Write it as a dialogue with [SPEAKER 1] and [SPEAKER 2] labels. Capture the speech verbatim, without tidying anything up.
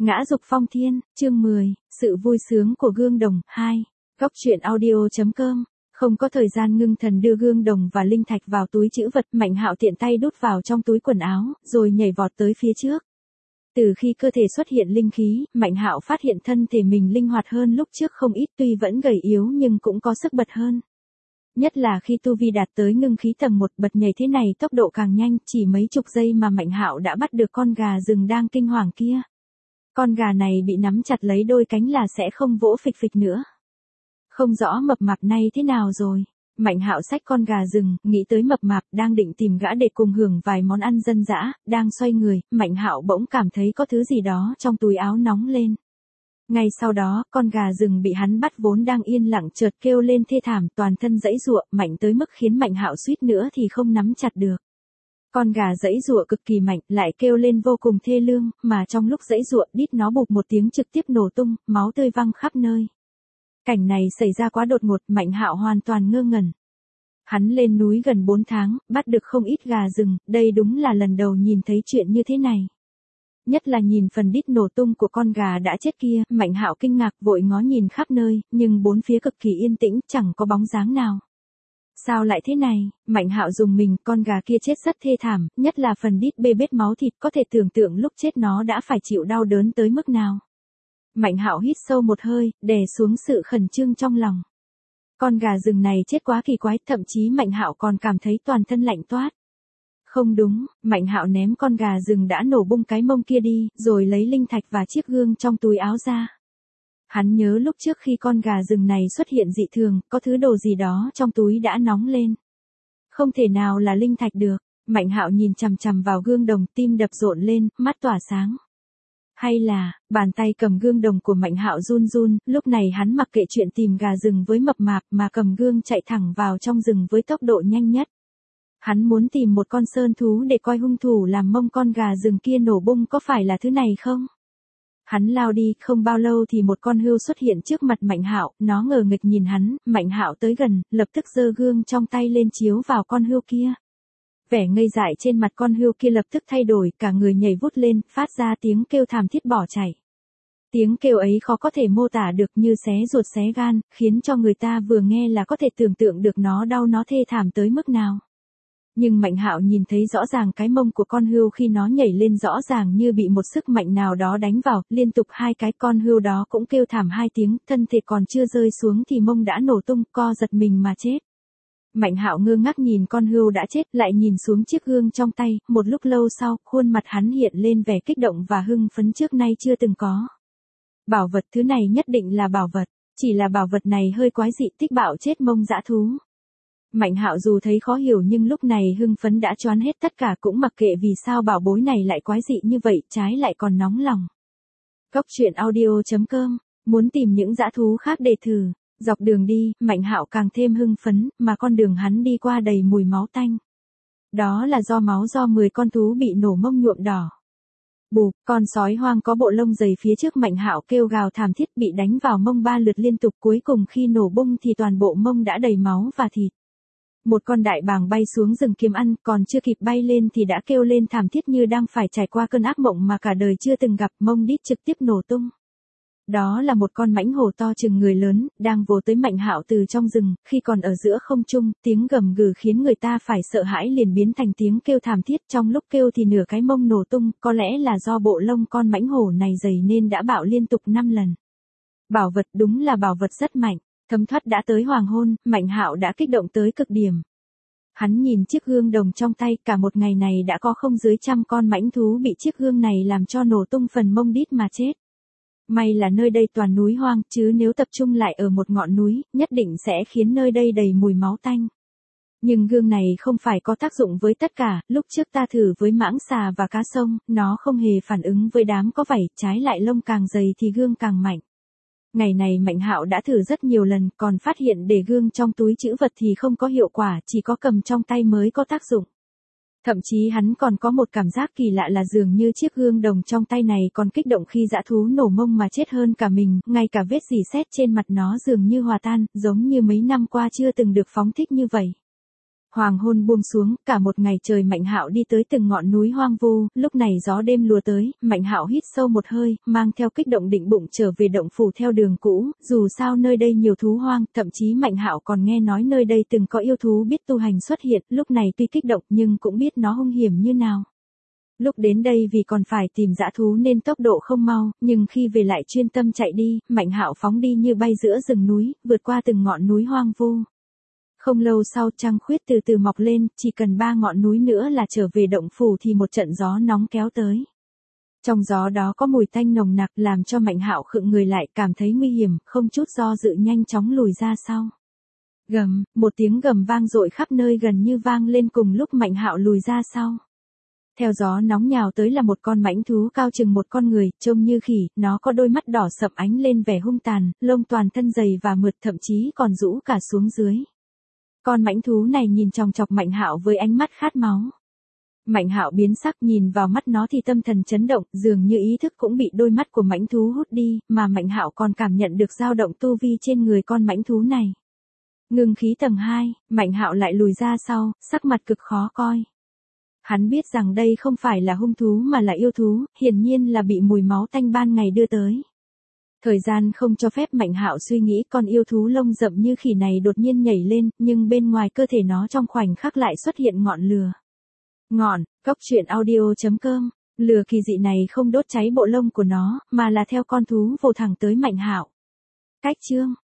[SPEAKER 1] Ngã dục phong thiên, chương mười, sự vui sướng của gương đồng, hai. Góc truyện audio.com. Không có thời gian ngưng thần đưa gương đồng và linh thạch vào túi trữ vật, Mạnh Hạo tiện tay đút vào trong túi quần áo, rồi nhảy vọt tới phía trước. Từ khi cơ thể xuất hiện linh khí, Mạnh Hạo phát hiện thân thể mình linh hoạt hơn lúc trước không ít, tuy vẫn gầy yếu nhưng cũng có sức bật hơn. Nhất là khi tu vi đạt tới ngưng khí tầng một, bật nhảy thế này tốc độ càng nhanh, chỉ mấy chục giây mà Mạnh Hạo đã bắt được con gà rừng đang kinh hoàng kia. Con gà này bị nắm chặt lấy đôi cánh là sẽ không vỗ phịch phịch nữa. Không rõ mập mạp này thế nào rồi. Mạnh Hạo xách con gà rừng, nghĩ tới mập mạp đang định tìm gã để cùng hưởng vài món ăn dân dã, đang xoay người, Mạnh Hạo bỗng cảm thấy có thứ gì đó trong túi áo nóng lên. Ngay sau đó, con gà rừng bị hắn bắt vốn đang yên lặng chợt kêu lên thê thảm, toàn thân giãy giụa, mạnh tới mức khiến Mạnh Hạo suýt nữa thì không nắm chặt được. Con gà giãy giụa cực kỳ mạnh, lại kêu lên vô cùng thê lương, mà trong lúc giãy giụa, đít nó bụp một tiếng trực tiếp nổ tung, máu tươi văng khắp nơi. Cảnh này xảy ra quá đột ngột, Mạnh Hạo hoàn toàn ngơ ngẩn. Hắn lên núi gần bốn tháng, bắt được không ít gà rừng, đây đúng là lần đầu nhìn thấy chuyện như thế này. Nhất là nhìn phần đít nổ tung của con gà đã chết kia, Mạnh Hạo kinh ngạc vội ngó nhìn khắp nơi, nhưng bốn phía cực kỳ yên tĩnh, chẳng có bóng dáng nào. Sao lại thế này? Mạnh Hạo dùng mình, con gà kia chết rất thê thảm, nhất là phần đít bê bết máu thịt, có thể tưởng tượng lúc chết nó đã phải chịu đau đớn tới mức nào. Mạnh Hạo hít sâu một hơi, đè xuống sự khẩn trương trong lòng. Con gà rừng này chết quá kỳ quái, thậm chí Mạnh Hạo còn cảm thấy toàn thân lạnh toát. Không đúng, Mạnh Hạo ném con gà rừng đã nổ bung cái mông kia đi, rồi lấy linh thạch và chiếc gương trong túi áo ra. Hắn nhớ lúc trước khi con gà rừng này xuất hiện dị thường, có thứ đồ gì đó trong túi đã nóng lên. Không thể nào là linh thạch được. Mạnh Hạo nhìn chằm chằm vào gương đồng, tim đập rộn lên, mắt tỏa sáng. Hay là, bàn tay cầm gương đồng của Mạnh Hạo run run, lúc này hắn mặc kệ chuyện tìm gà rừng với mập mạp mà cầm gương chạy thẳng vào trong rừng với tốc độ nhanh nhất. Hắn muốn tìm một con sơn thú để coi hung thủ làm mông con gà rừng kia nổ bung có phải là thứ này không? Hắn lao đi, không bao lâu thì một con hươu xuất hiện trước mặt Mạnh Hạo, nó ngờ nghịch nhìn hắn, Mạnh Hạo tới gần, lập tức giơ gương trong tay lên chiếu vào con hươu kia. Vẻ ngây dại trên mặt con hươu kia lập tức thay đổi, cả người nhảy vút lên, phát ra tiếng kêu thảm thiết bỏ chạy. Tiếng kêu ấy khó có thể mô tả được, như xé ruột xé gan, khiến cho người ta vừa nghe là có thể tưởng tượng được nó đau nó thê thảm tới mức nào. Nhưng Mạnh Hạo nhìn thấy rõ ràng cái mông của con hươu khi nó nhảy lên rõ ràng như bị một sức mạnh nào đó đánh vào, liên tục hai cái, con hươu đó cũng kêu thảm hai tiếng, thân thể còn chưa rơi xuống thì mông đã nổ tung, co giật mình mà chết. Mạnh Hạo ngơ ngác nhìn con hươu đã chết, lại nhìn xuống chiếc gương trong tay, một lúc lâu sau, khuôn mặt hắn hiện lên vẻ kích động và hưng phấn trước nay chưa từng có. Bảo vật, thứ này nhất định là bảo vật, chỉ là bảo vật này hơi quái dị, tích bạo chết mông dã thú. Mạnh Hạo dù thấy khó hiểu nhưng lúc này hưng phấn đã choán hết tất cả, cũng mặc kệ vì sao bảo bối này lại quái dị như vậy, trái lại còn nóng lòng. Góc truyện audio.com, muốn tìm những dã thú khác để thử. Dọc đường đi, Mạnh Hạo càng thêm hưng phấn, mà con đường hắn đi qua đầy mùi máu tanh. Đó là do máu do mười con thú bị nổ mông nhuộm đỏ. Bụp, con sói hoang có bộ lông dày phía trước Mạnh Hạo kêu gào thảm thiết, bị đánh vào mông ba lượt liên tục, cuối cùng khi nổ bung thì toàn bộ mông đã đầy máu và thịt. Một con đại bàng bay xuống rừng kiếm ăn, còn chưa kịp bay lên thì đã kêu lên thảm thiết như đang phải trải qua cơn ác mộng mà cả đời chưa từng gặp, mông đít trực tiếp nổ tung. Đó là một con mãnh hổ to chừng người lớn, đang vồ tới Mạnh Hạo từ trong rừng, khi còn ở giữa không trung, tiếng gầm gừ khiến người ta phải sợ hãi liền biến thành tiếng kêu thảm thiết, trong lúc kêu thì nửa cái mông nổ tung, có lẽ là do bộ lông con mãnh hổ này dày nên đã bạo liên tục năm lần. Bảo vật, đúng là bảo vật rất mạnh. Thấm thoát đã tới hoàng hôn, Mạnh Hạo đã kích động tới cực điểm. Hắn nhìn chiếc gương đồng trong tay, cả một ngày này đã có không dưới trăm con mãnh thú bị chiếc gương này làm cho nổ tung phần mông đít mà chết. May là nơi đây toàn núi hoang, chứ nếu tập trung lại ở một ngọn núi, nhất định sẽ khiến nơi đây đầy mùi máu tanh. Nhưng gương này không phải có tác dụng với tất cả, lúc trước ta thử với mãng xà và cá sông, nó không hề phản ứng với đám có vảy, trái lại lông càng dày thì gương càng mạnh. Ngày này Mạnh Hạo đã thử rất nhiều lần, còn phát hiện để gương trong túi trữ vật thì không có hiệu quả, chỉ có cầm trong tay mới có tác dụng. Thậm chí hắn còn có một cảm giác kỳ lạ là dường như chiếc gương đồng trong tay này còn kích động khi dã thú nổ mông mà chết hơn cả mình, ngay cả vết rỉ sét trên mặt nó dường như hòa tan, giống như mấy năm qua chưa từng được phóng thích như vậy. Hoàng hôn buông xuống, cả một ngày trời Mạnh Hạo đi tới từng ngọn núi hoang vu, lúc này gió đêm lùa tới, Mạnh Hạo hít sâu một hơi, mang theo kích động định bụng trở về động phủ theo đường cũ, dù sao nơi đây nhiều thú hoang, thậm chí Mạnh Hạo còn nghe nói nơi đây từng có yêu thú biết tu hành xuất hiện, lúc này tuy kích động nhưng cũng biết nó hung hiểm như nào. Lúc đến đây vì còn phải tìm dã thú nên tốc độ không mau, nhưng khi về lại chuyên tâm chạy đi, Mạnh Hạo phóng đi như bay giữa rừng núi, vượt qua từng ngọn núi hoang vu. Không lâu sau trăng khuyết từ từ mọc lên, chỉ cần ba ngọn núi nữa là trở về động phủ thì một trận gió nóng kéo tới. Trong gió đó có mùi tanh nồng nặc làm cho Mạnh Hạo khựng người lại, cảm thấy nguy hiểm, không chút do dự nhanh chóng lùi ra sau. Gầm, một tiếng gầm vang dội khắp nơi gần như vang lên cùng lúc Mạnh Hạo lùi ra sau. Theo gió nóng nhào tới là một con mãnh thú cao chừng một con người, trông như khỉ, nó có đôi mắt đỏ sậm ánh lên vẻ hung tàn, lông toàn thân dày và mượt thậm chí còn rũ cả xuống dưới. Con mãnh thú này nhìn chòng chọc Mạnh Hạo với ánh mắt khát máu. Mạnh Hạo biến sắc nhìn vào mắt nó thì tâm thần chấn động, dường như ý thức cũng bị đôi mắt của mãnh thú hút đi, mà Mạnh Hạo còn cảm nhận được dao động tu vi trên người con mãnh thú này. Ngưng khí tầng hai, Mạnh Hạo lại lùi ra sau, sắc mặt cực khó coi. Hắn biết rằng đây không phải là hung thú mà là yêu thú, hiển nhiên là bị mùi máu tanh ban ngày đưa tới. Thời gian không cho phép Mạnh Hạo suy nghĩ, con yêu thú lông rậm như khỉ này đột nhiên nhảy lên, nhưng bên ngoài cơ thể nó trong khoảnh khắc lại xuất hiện ngọn lửa. Ngọn, Cốc Truyện Audio chấm com, lửa kỳ dị này không đốt cháy bộ lông của nó, mà là theo con thú vồ thẳng tới Mạnh Hạo. Cách chương